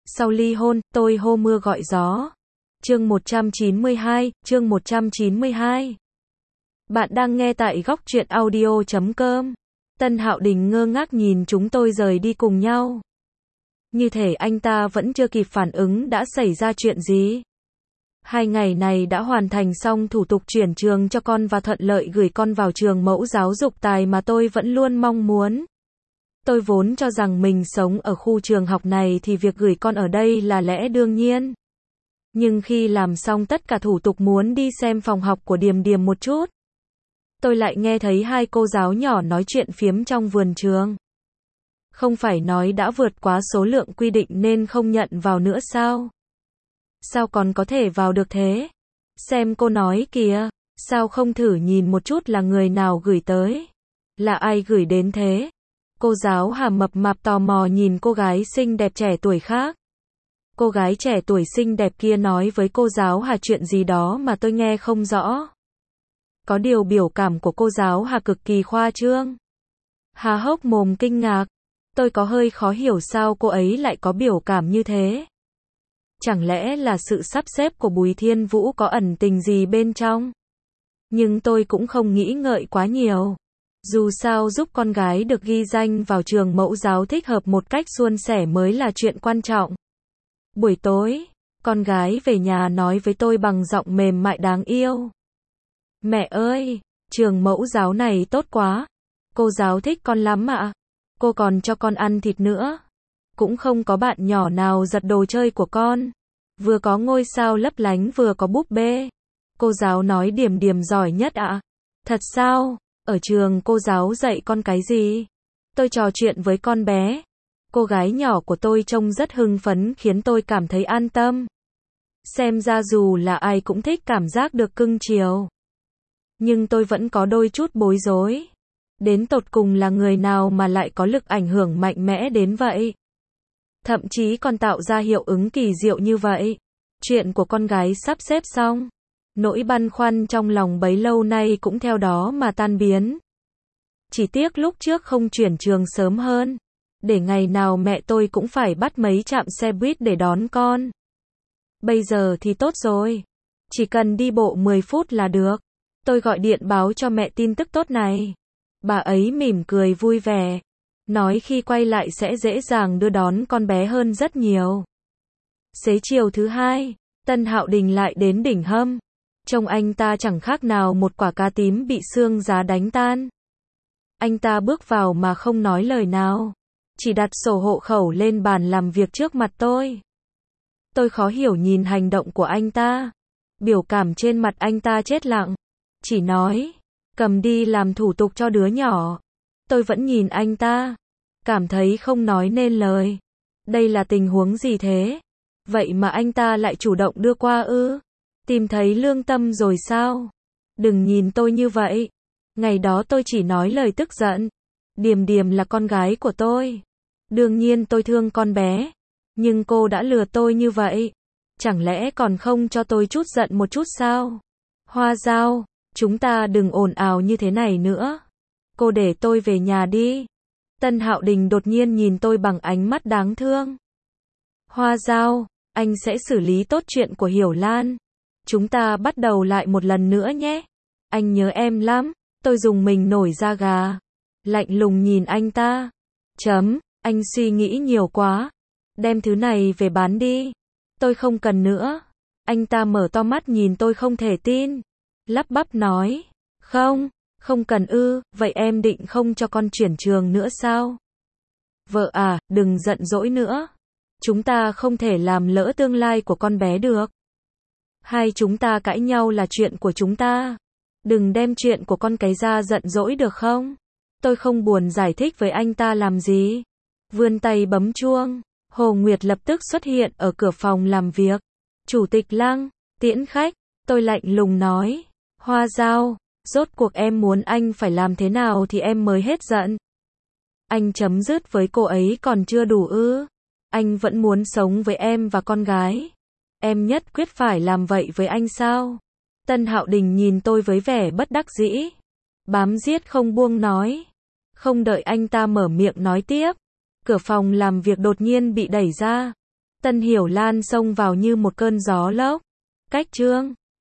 Sau ly hôn, tôi hô mưa gọi gió. Chương 192. Bạn đang nghe tại góc truyện audio.com. Tân Hạo Đình ngơ ngác nhìn chúng tôi rời đi cùng nhau. Như thể anh ta vẫn chưa kịp phản ứng đã xảy ra chuyện gì. 2 ngày này đã hoàn thành xong thủ tục chuyển trường cho con và thuận lợi gửi con vào trường mẫu giáo dục tài mà tôi vẫn luôn mong muốn. Tôi vốn cho rằng mình sống ở khu trường học này thì việc gửi con ở đây là lẽ đương nhiên. Nhưng khi làm xong tất cả thủ tục muốn đi xem phòng học của Điềm Điềm một chút, tôi lại nghe thấy 2 cô giáo nhỏ nói chuyện phiếm trong vườn trường. Không phải nói đã vượt quá số lượng quy định nên không nhận vào nữa sao? Sao còn có thể vào được thế? Xem cô nói kìa, sao không thử nhìn một chút là người nào gửi tới? Là ai gửi đến thế? Cô giáo Hà mập mạp tò mò nhìn cô gái xinh đẹp trẻ tuổi khác. Cô gái trẻ tuổi xinh đẹp kia nói với cô giáo Hà chuyện gì đó mà tôi nghe không rõ. Có điều biểu cảm của cô giáo Hà cực kỳ khoa trương. Hà hốc mồm kinh ngạc. Tôi có hơi khó hiểu sao cô ấy lại có biểu cảm như thế. Chẳng lẽ là sự sắp xếp của Bùi Thiên Vũ có ẩn tình gì bên trong? Nhưng tôi cũng không nghĩ ngợi quá nhiều. Dù sao giúp con gái được ghi danh vào trường mẫu giáo thích hợp một cách suôn sẻ mới là chuyện quan trọng. Buổi tối, con gái về nhà nói với tôi bằng giọng mềm mại đáng yêu. Mẹ ơi, trường mẫu giáo này tốt quá. Cô giáo thích con lắm ạ. Cô còn cho con ăn thịt nữa. Cũng không có bạn nhỏ nào giật đồ chơi của con. Vừa có ngôi sao lấp lánh vừa có búp bê. Cô giáo nói Điềm Điềm giỏi nhất ạ. Thật sao? Ở trường cô giáo dạy con cái gì? Tôi trò chuyện với con bé. Cô gái nhỏ của tôi trông rất hưng phấn khiến tôi cảm thấy an tâm. Xem ra dù là ai cũng thích cảm giác được cưng chiều. Nhưng tôi vẫn có đôi chút bối rối. Đến tột cùng là người nào mà lại có lực ảnh hưởng mạnh mẽ đến vậy? Thậm chí còn tạo ra hiệu ứng kỳ diệu như vậy. Chuyện của con gái sắp xếp xong. Nỗi băn khoăn trong lòng bấy lâu nay cũng theo đó mà tan biến. Chỉ tiếc lúc trước không chuyển trường sớm hơn. Để ngày nào mẹ tôi cũng phải bắt mấy trạm xe buýt để đón con. Bây giờ thì tốt rồi. Chỉ cần đi bộ 10 phút là được. Tôi gọi điện báo cho mẹ tin tức tốt này. Bà ấy mỉm cười vui vẻ. Nói khi quay lại sẽ dễ dàng đưa đón con bé hơn rất nhiều. Xế chiều thứ 2, Tân Hạo Đình lại đến đỉnh Hâm. Trông anh ta chẳng khác nào một quả cá tím bị sương giá đánh tan. Anh ta bước vào mà không nói lời nào. Chỉ đặt sổ hộ khẩu lên bàn làm việc trước mặt tôi. Tôi khó hiểu nhìn hành động của anh ta. Biểu cảm trên mặt anh ta chết lặng. Chỉ nói, cầm đi làm thủ tục cho đứa nhỏ. Tôi vẫn nhìn anh ta. Cảm thấy không nói nên lời. Đây là tình huống gì thế? Vậy mà anh ta lại chủ động đưa qua ư? Tìm thấy lương tâm rồi sao? Đừng nhìn tôi như vậy. Ngày đó tôi chỉ nói lời tức giận. Điềm Điềm là con gái của tôi. Đương nhiên tôi thương con bé. Nhưng cô đã lừa tôi như vậy. Chẳng lẽ còn không cho tôi chút giận một chút sao? Hoa Dao, chúng ta đừng ồn ào như thế này nữa. Cô để tôi về nhà đi. Tân Hạo Đình đột nhiên nhìn tôi bằng ánh mắt đáng thương. Hoa Dao, anh sẽ xử lý tốt chuyện của Hiểu Lan. Chúng ta bắt đầu lại một lần nữa nhé. Anh nhớ em lắm. Tôi dùng mình nổi da gà. Lạnh lùng nhìn anh ta. Anh suy nghĩ nhiều quá. Đem thứ này về bán đi. Tôi không cần nữa. Anh ta mở to mắt nhìn tôi không thể tin. Lắp bắp nói. Không cần ư, vậy em định không cho con chuyển trường nữa sao? Vợ à, đừng giận dỗi nữa. Chúng ta không thể làm lỡ tương lai của con bé được. Hai chúng ta cãi nhau là chuyện của chúng ta. Đừng đem chuyện của con cái ra giận dỗi được không? Tôi không buồn giải thích với anh ta làm gì. Vươn tay bấm chuông. Hồ Nguyệt lập tức xuất hiện ở cửa phòng làm việc. Chủ tịch Lăng, tiễn khách. Tôi lạnh lùng nói. Hoa Dao, rốt cuộc em muốn anh phải làm thế nào thì em mới hết giận. Anh chấm dứt với cô ấy còn chưa đủ ư? Anh vẫn muốn sống với em và con gái. Em nhất quyết phải làm vậy với anh sao? Tân Hạo Đình nhìn tôi với vẻ bất đắc dĩ. Bám giết không buông nói. Không đợi anh ta mở miệng nói tiếp. Cửa phòng làm việc đột nhiên bị đẩy ra. Tân Hiểu Lan xông vào như một cơn gió lốc. Cách chương